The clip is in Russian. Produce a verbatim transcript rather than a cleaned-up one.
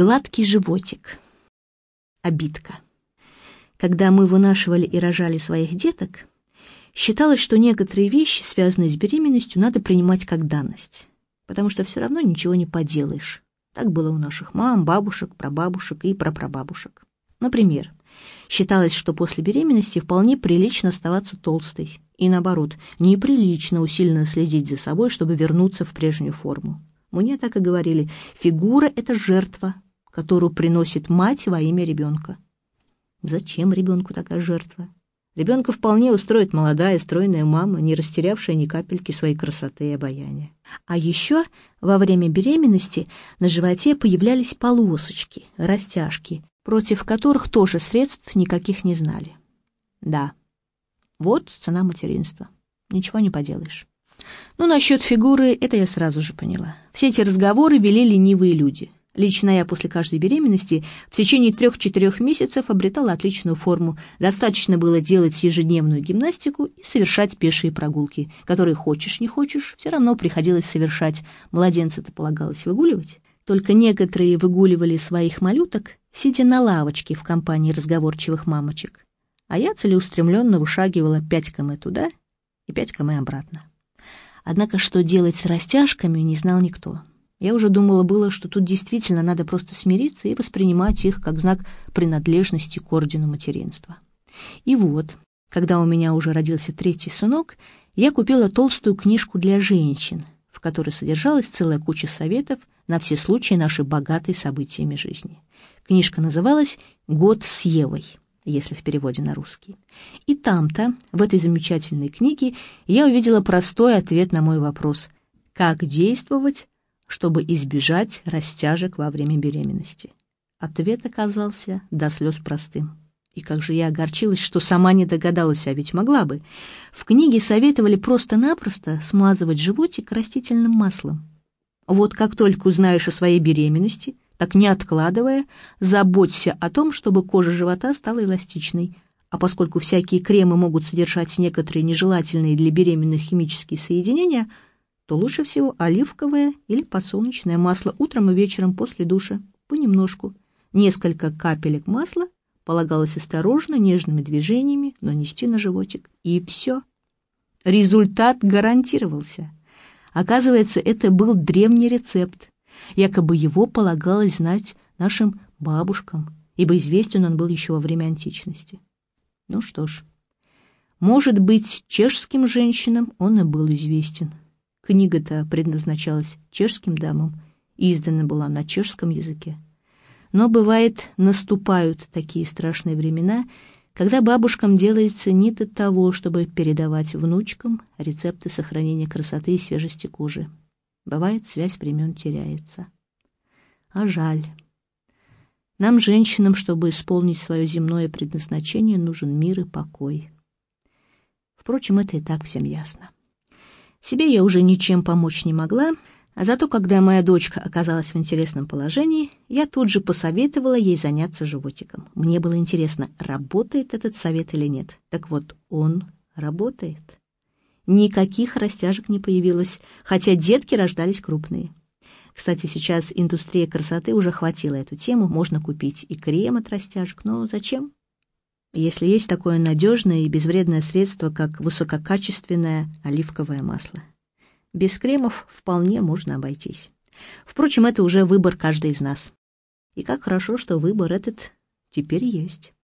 Гладкий животик. Обидка. Когда мы вынашивали и рожали своих деток, считалось, что некоторые вещи, связанные с беременностью, надо принимать как данность, потому что все равно ничего не поделаешь. Так было у наших мам, бабушек, прабабушек и прапрабабушек. Например, считалось, что после беременности вполне прилично оставаться толстой, и наоборот, неприлично усиленно следить за собой, чтобы вернуться в прежнюю форму. Мне так и говорили: фигура — это жертва, которую приносит мать во имя ребенка. Зачем ребенку такая жертва? Ребенка вполне устроит молодая, стройная мама, не растерявшая ни капельки своей красоты и обаяния. А еще во время беременности на животе появлялись полосочки, растяжки, против которых тоже средств никаких не знали. Да, вот цена материнства. Ничего не поделаешь. Ну, насчет фигуры, это я сразу же поняла. Все эти разговоры вели ленивые люди. Лично я после каждой беременности в течение трех-четырех месяцев обретала отличную форму. Достаточно было делать ежедневную гимнастику и совершать пешие прогулки, которые хочешь не хочешь, все равно приходилось совершать. Младенца-то полагалось выгуливать. Только некоторые выгуливали своих малюток, сидя на лавочке в компании разговорчивых мамочек. А я целеустремленно вышагивала пять километров туда и пять километров обратно. Однако что делать с растяжками, не знал никто. Я уже думала было, что тут действительно надо просто смириться и воспринимать их как знак принадлежности к ордену материнства. И вот, когда у меня уже родился третий сынок, я купила толстую книжку для женщин, в которой содержалась целая куча советов на все случаи нашей богатой событиями жизни. Книжка называлась «Год с Евой», если в переводе на русский. И там-то, в этой замечательной книге, я увидела простой ответ на мой вопрос: как действовать, чтобы избежать растяжек во время беременности. Ответ оказался до слез простым. И как же я огорчилась, что сама не догадалась, а ведь могла бы. В книге советовали просто-напросто смазывать животик растительным маслом. Вот как только узнаешь о своей беременности, так не откладывая, заботься о том, чтобы кожа живота стала эластичной. А поскольку всякие кремы могут содержать некоторые нежелательные для беременных химические соединения, то лучше всего оливковое или подсолнечное масло утром и вечером после душа, понемножку. Несколько капелек масла полагалось осторожно, нежными движениями нанести на животик. И все. Результат гарантировался. Оказывается, это был древний рецепт. Якобы его полагалось знать нашим бабушкам, ибо известен он был еще во время античности. Ну что ж, может быть, чешским женщинам он и был известен. Книга-то предназначалась чешским дамам и издана была на чешском языке. Но, бывает, наступают такие страшные времена, когда бабушкам делается не до того, чтобы передавать внучкам рецепты сохранения красоты и свежести кожи. Бывает, связь времен теряется. А жаль. Нам, женщинам, чтобы исполнить свое земное предназначение, нужен мир и покой. Впрочем, это и так всем ясно. Себе я уже ничем помочь не могла, а зато, когда моя дочка оказалась в интересном положении, я тут же посоветовала ей заняться животиком. Мне было интересно, работает этот совет или нет. Так вот, он работает. Никаких растяжек не появилось, хотя детки рождались крупные. Кстати, сейчас индустрия красоты уже хватила эту тему, можно купить и крем от растяжек, но зачем? Если есть такое надежное и безвредное средство, как высококачественное оливковое масло. Без кремов вполне можно обойтись. Впрочем, это уже выбор каждой из нас. И как хорошо, что выбор этот теперь есть.